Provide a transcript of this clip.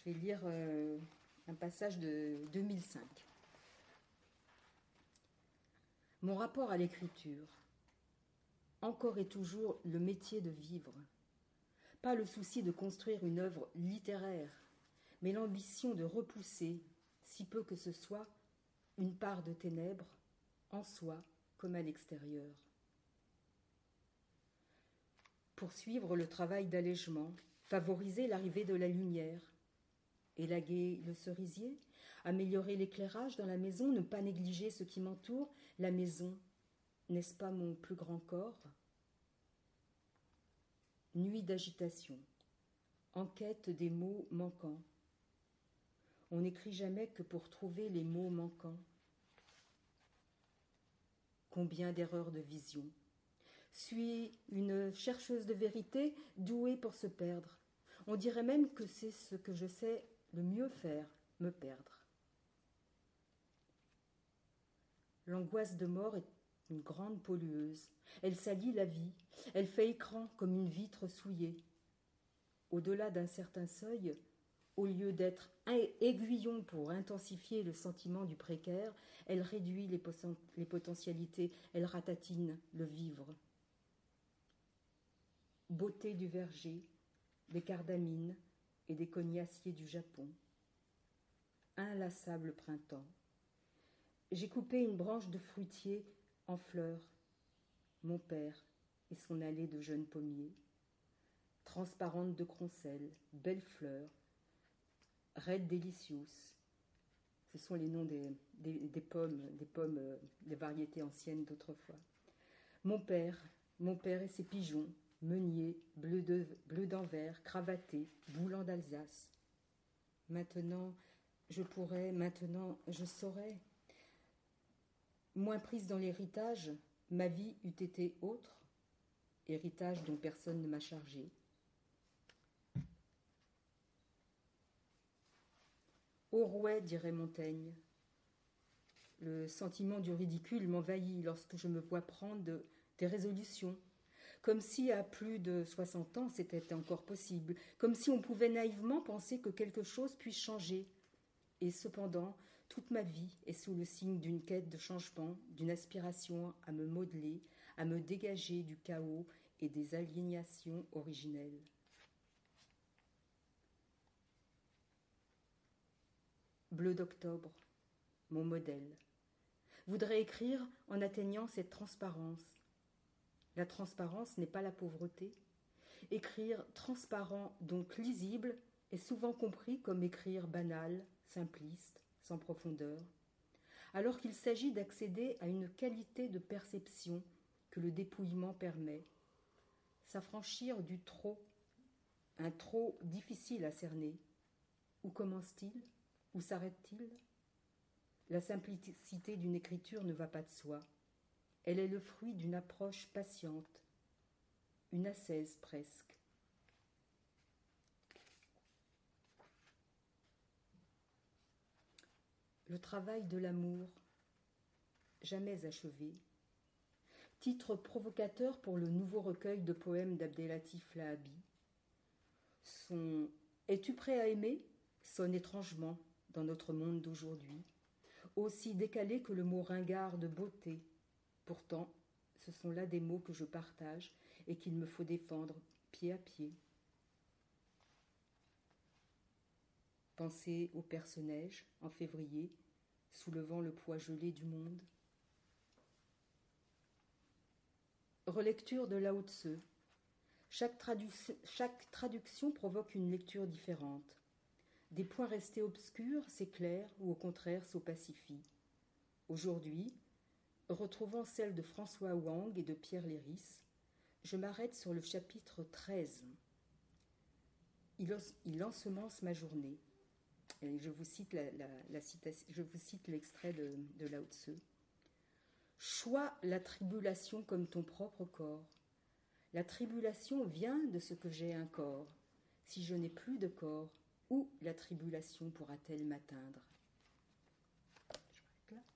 vais lire un passage de 2005. Mon rapport à l'écriture. Encore et toujours le métier de vivre. Pas le souci de construire une œuvre littéraire, mais l'ambition de repousser, si peu que ce soit, une part de ténèbres, en soi comme à l'extérieur. Poursuivre le travail d'allègement, favoriser l'arrivée de la lumière, élaguer le cerisier, améliorer l'éclairage dans la maison, ne pas négliger ce qui m'entoure, la maison, n'est-ce pas mon plus grand corps ? Nuit d'agitation, enquête des mots manquants. On n'écrit jamais que pour trouver les mots manquants. Combien d'erreurs de vision. Suis une chercheuse de vérité douée pour se perdre. On dirait même que c'est ce que je sais le mieux faire, me perdre. L'angoisse de mort est une grande pollueuse. Elle salit la vie. Elle fait écran comme une vitre souillée. Au-delà d'un certain seuil, au lieu d'être aiguillon pour intensifier le sentiment du précaire, elle réduit les potentialités, elle ratatine le vivre. Beauté du verger, des cardamines et des cognaciers du Japon. Inlassable printemps. J'ai coupé une branche de fruitier en fleurs. Mon père et son allée de jeunes pommiers. Transparente de croncelles, belles fleurs. Red Delicious. Ce sont les noms des pommes, des variétés anciennes d'autrefois. Mon père et ses pigeons, meuniers, bleu d'Anvers, cravatés, boulants d'Alsace. Maintenant, je saurais. Moins prise dans l'héritage, ma vie eût été autre, héritage dont personne ne m'a chargé. Au rouet, dirait Montaigne. Le sentiment du ridicule m'envahit lorsque je me vois prendre des résolutions, comme si à plus de 60 ans c'était encore possible, comme si on pouvait naïvement penser que quelque chose puisse changer. Et cependant, toute ma vie est sous le signe d'une quête de changement, d'une aspiration à me modeler, à me dégager du chaos et des aliénations originelles. Bleu d'octobre, mon modèle, voudrait écrire en atteignant cette transparence. La transparence n'est pas la pauvreté. Écrire transparent, donc lisible, est souvent compris comme écrire banal, simpliste, sans profondeur, alors qu'il s'agit d'accéder à une qualité de perception que le dépouillement permet, s'affranchir du trop, un trop difficile à cerner. Où commence-t-il ? Où s'arrête-t-il ? La simplicité d'une écriture ne va pas de soi. Elle est le fruit d'une approche patiente, une ascèse presque. Le travail de l'amour, jamais achevé. Titre provocateur pour le nouveau recueil de poèmes d'Abdellatif Lahabi. Son « Es-tu prêt à aimer ?» sonne étrangement dans notre monde d'aujourd'hui, aussi décalé que le mot ringard de beauté. Pourtant, ce sont là des mots que je partage et qu'il me faut défendre pied à pied. Penser au perce-neige en février, soulevant le poids gelé du monde. Relecture de Lao Tse. Chaque traduction provoque une lecture différente. Des points restés obscurs s'éclairent ou au contraire s'opacifient. Aujourd'hui, retrouvant celle de François Wang et de Pierre Léris, je m'arrête sur le chapitre 13. Il ensemence ma journée. Et je vous cite l'extrait de Lao Tse. Chois la tribulation comme ton propre corps. La tribulation vient de ce que j'ai un corps. Si je n'ai plus de corps, où la tribulation pourra-t-elle m'atteindre ? Je m'arrête là.